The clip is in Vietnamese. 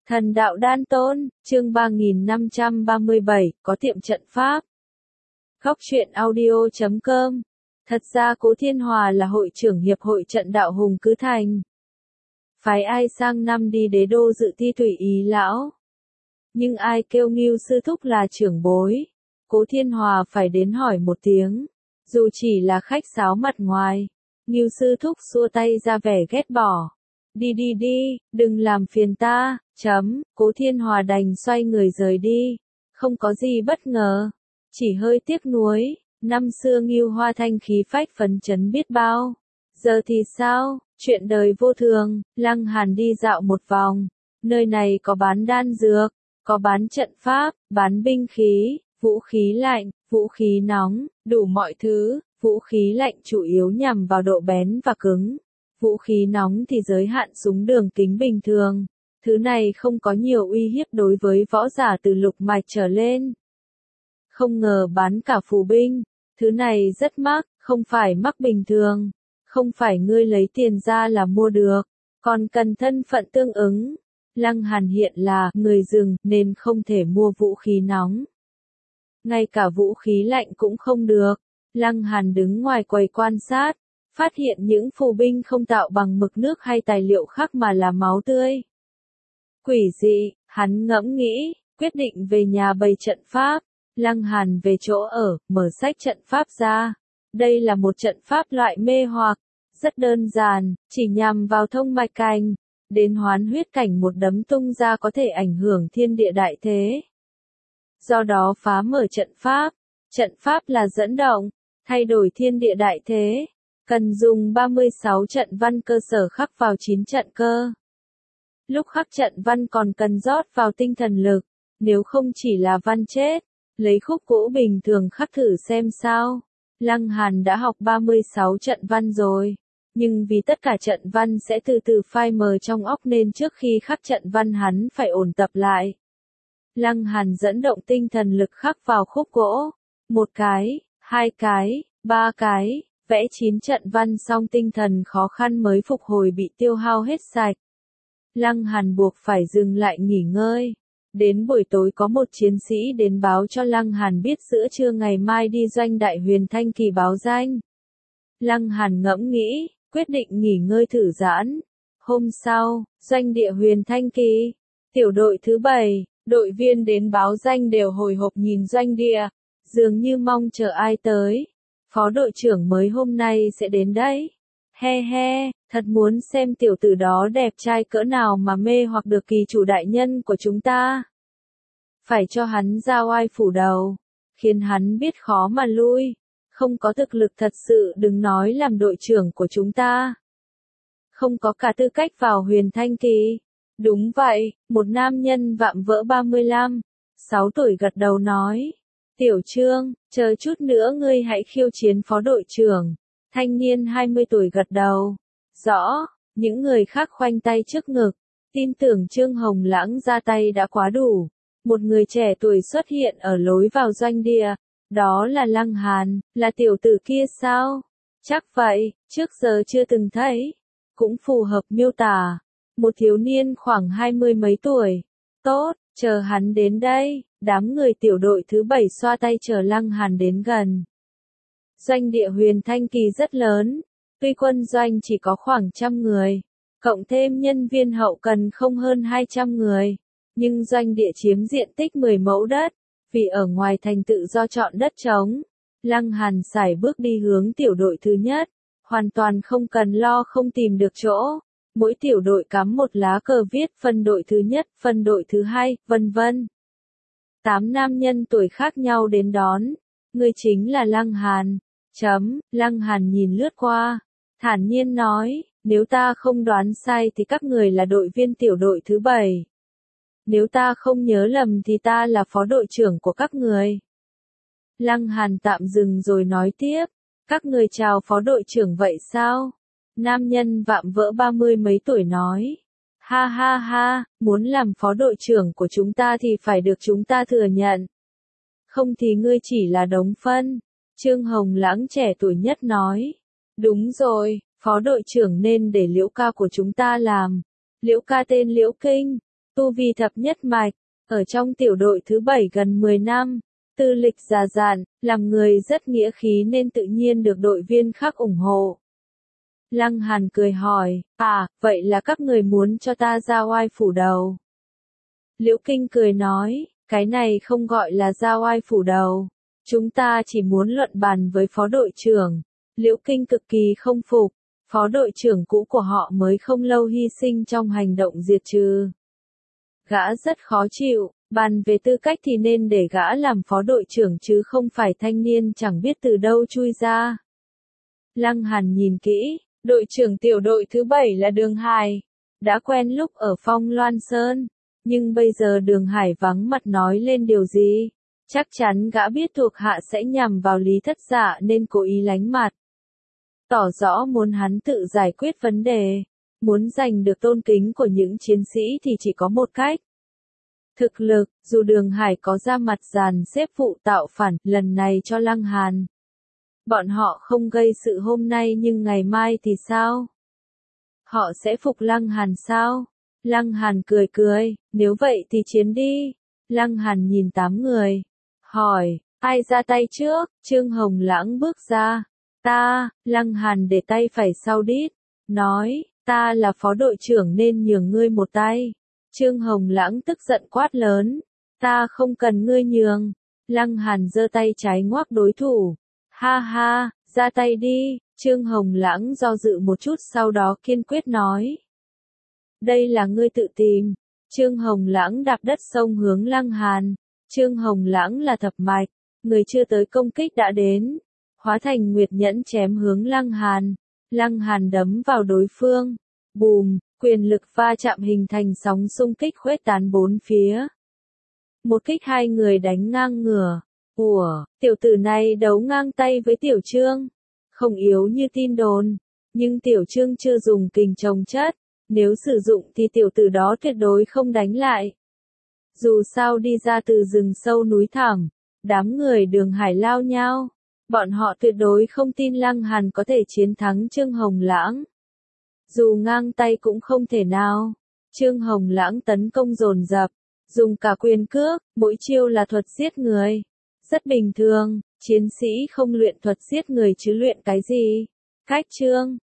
Thần đạo đan tôn, chương 3537, có tiệm trận pháp. Góc truyện audio.com. Thật ra Cố Thiên Hòa là hội trưởng hiệp hội trận đạo Hùng Cứ Thành. Phái ai sang năm đi đế đô dự thi tùy ý lão. Nhưng ai kêu Ngưu sư thúc là trưởng bối. Cố Thiên Hòa phải đến hỏi một tiếng. Dù chỉ là khách sáo mặt ngoài. Ngưu sư thúc xua tay ra vẻ ghét bỏ. Đi đi đi, đừng làm phiền ta, Cố Thiên Hòa đành xoay người rời đi. Không có gì bất ngờ. Chỉ hơi tiếc nuối, năm xưa Ngưu Hoa Thanh khí phách phấn chấn biết bao. Giờ thì sao, chuyện đời vô thường, Lăng Hàn đi dạo một vòng. Nơi này có bán đan dược, có bán trận pháp, bán binh khí, vũ khí lạnh, vũ khí nóng, đủ mọi thứ. Vũ khí lạnh chủ yếu nhằm vào độ bén và cứng. Vũ khí nóng thì giới hạn súng đường kính bình thường. Thứ này không có nhiều uy hiếp đối với võ giả từ lục mạch trở lên. Không ngờ bán cả phù binh. Thứ này rất mắc, không phải mắc bình thường. Không phải ngươi lấy tiền ra là mua được. Còn cần thân phận tương ứng. Lăng Hàn hiện là người rừng nên không thể mua vũ khí nóng. Ngay cả vũ khí lạnh cũng không được. Lăng Hàn đứng ngoài quầy quan sát. Phát hiện những phù binh không tạo bằng mực nước hay tài liệu khác mà là máu tươi. Quỷ dị, hắn ngẫm nghĩ, quyết định về nhà bày trận pháp. Lăng Hàn về chỗ ở, mở sách trận pháp ra. Đây là một trận pháp loại mê hoặc, rất đơn giản, chỉ nhằm vào thông mạch cảnh. Đến hoán huyết cảnh một đấm tung ra có thể ảnh hưởng thiên địa đại thế. Do đó phá mở trận pháp là dẫn động, thay đổi thiên địa đại thế. Cần dùng 36 trận văn cơ sở khắc vào 9 trận cơ. Lúc khắc trận văn còn cần rót vào tinh thần lực, nếu không chỉ là văn chết. Lấy khúc gỗ bình thường khắc thử xem sao. Lăng Hàn đã học 36 trận văn rồi, nhưng vì tất cả trận văn sẽ từ từ phai mờ trong óc nên trước khi khắc trận văn hắn phải ôn tập lại. Lăng Hàn dẫn động tinh thần lực khắc vào khúc gỗ. 1 cái, 2 cái, 3 cái. Vẽ 9 trận văn xong tinh thần khó khăn mới phục hồi bị tiêu hao hết sạch. Lăng Hàn buộc phải dừng lại nghỉ ngơi. Đến buổi tối có một chiến sĩ đến báo cho Lăng Hàn biết giữa trưa ngày mai đi doanh đại Huyền Thanh Kỳ báo danh. Lăng Hàn ngẫm nghĩ, quyết định nghỉ ngơi thư giãn. Hôm sau, doanh địa Huyền Thanh Kỳ, tiểu đội thứ 7, đội viên đến báo danh đều hồi hộp nhìn doanh địa, dường như mong chờ ai tới. Phó đội trưởng mới hôm nay sẽ đến đấy. He he, thật muốn xem tiểu tử đó đẹp trai cỡ nào mà mê hoặc được kỳ chủ đại nhân của chúng ta. Phải cho hắn ra oai phủ đầu, khiến hắn biết khó mà lui. Không có thực lực thật sự đừng nói làm đội trưởng của chúng ta. Không có cả tư cách vào Huyền Thanh Kỳ. Đúng vậy, một nam nhân vạm vỡ 35, 6 tuổi gật đầu nói. Tiểu Trương, chờ chút nữa ngươi hãy khiêu chiến phó đội trưởng. Thanh niên 20 tuổi gật đầu. Rõ, những người khác khoanh tay trước ngực. Tin tưởng Trương Hồng Lãng ra tay đã quá đủ. Một người trẻ tuổi xuất hiện ở lối vào doanh địa. Đó là Lăng Hàn, là tiểu tử kia sao? Chắc vậy, trước giờ chưa từng thấy. Cũng phù hợp miêu tả. Một thiếu niên khoảng 20 mấy tuổi. Tốt, chờ hắn đến đây. Đám người tiểu đội thứ 7 xoa tay chờ Lăng Hàn đến gần. Doanh địa Huyền Thanh Kỳ rất lớn, tuy quân doanh chỉ có khoảng 100 người, cộng thêm nhân viên hậu cần không hơn 200 người, nhưng doanh địa chiếm diện tích 10 mẫu đất, vì ở ngoài thành tự do chọn đất trống. Lăng Hàn sải bước đi hướng tiểu đội thứ nhất, hoàn toàn không cần lo không tìm được chỗ. Mỗi tiểu đội cắm một lá cờ viết phân đội thứ nhất, phân đội thứ hai, vân vân. 8 nam nhân tuổi khác nhau đến đón. Ngươi chính là Lăng Hàn. Lăng Hàn nhìn lướt qua. Thản nhiên nói, nếu ta không đoán sai thì các người là đội viên tiểu đội thứ 7. Nếu ta không nhớ lầm thì ta là phó đội trưởng của các người. Lăng Hàn tạm dừng rồi nói tiếp. Các người chào phó đội trưởng vậy sao? Nam nhân vạm vỡ 30 mấy tuổi nói. Ha ha ha, muốn làm phó đội trưởng của chúng ta thì phải được chúng ta thừa nhận. Không thì ngươi chỉ là đống phân. Trương Hồng Lãng trẻ tuổi nhất nói. Đúng rồi, phó đội trưởng nên để Liễu ca của chúng ta làm. Liễu ca tên Liễu Kinh. tu vi thập nhất mạch, ở trong tiểu đội thứ 7 gần 10 năm, tư lịch già dặn, làm người rất nghĩa khí nên tự nhiên được đội viên khác ủng hộ. Lăng Hàn cười hỏi, vậy là các người muốn cho ta ra oai phủ đầu. Liễu Kinh cười nói, cái này không gọi là ra oai phủ đầu. Chúng ta chỉ muốn luận bàn với phó đội trưởng. Liễu Kinh cực kỳ không phục, phó đội trưởng cũ của họ mới không lâu hy sinh trong hành động diệt trừ. Gã rất khó chịu, bàn về tư cách thì nên để gã làm phó đội trưởng chứ không phải thanh niên chẳng biết từ đâu chui ra. Lăng Hàn nhìn kỹ, đội trưởng tiểu đội thứ 7 là Đường Hải. Đã quen lúc ở Phong Loan Sơn, nhưng bây giờ Đường Hải vắng mặt nói lên điều gì? Chắc chắn gã biết thuộc hạ sẽ nhằm vào Lý Thất Dạ nên cố ý lánh mặt. Tỏ rõ muốn hắn tự giải quyết vấn đề. Muốn giành được tôn kính của những chiến sĩ thì chỉ có một cách. Thực lực, dù Đường Hải có ra mặt dàn xếp vụ tạo phản lần này cho Lăng Hàn. Bọn họ không gây sự hôm nay nhưng ngày mai thì sao? Họ sẽ phục Lăng Hàn sao? Lăng Hàn cười cười, nếu vậy thì chiến đi. Lăng Hàn nhìn 8 người. Hỏi, ai ra tay trước? Trương Hồng Lãng bước ra. Ta, Lăng Hàn để tay phải sau đít. Nói, ta là phó đội trưởng nên nhường ngươi một tay. Trương Hồng Lãng tức giận quát lớn. Ta không cần ngươi nhường. Lăng Hàn giơ tay trái ngoắc đối thủ. Ha ha, ra tay đi. Trương Hồng Lãng do dự một chút sau đó kiên quyết nói. Đây là ngươi tự tìm. Trương Hồng Lãng đạp đất xông hướng Lăng Hàn. Trương Hồng Lãng là thập mạch, người chưa tới công kích đã đến. Hóa thành nguyệt nhẫn chém hướng Lăng Hàn. Lăng Hàn đấm vào đối phương. Bùm, quyền lực va chạm hình thành sóng xung kích khuếch tán bốn phía. Một kích hai người đánh ngang ngửa. Ủa, tiểu tử này đấu ngang tay với Tiểu Trương. Không yếu như tin đồn. Nhưng Tiểu Trương chưa dùng kình trồng chất. Nếu sử dụng thì tiểu tử đó tuyệt đối không đánh lại. Dù sao đi ra từ rừng sâu núi thẳm, đám người Đường Hải lao nhau. Bọn họ tuyệt đối không tin Lăng Hàn có thể chiến thắng Trương Hồng Lãng. Dù ngang tay cũng không thể nào. Trương Hồng Lãng tấn công dồn dập, dùng cả quyền cước, mỗi chiêu là thuật giết người. Rất bình thường, chiến sĩ không luyện thuật giết người chứ luyện cái gì. Cách Trương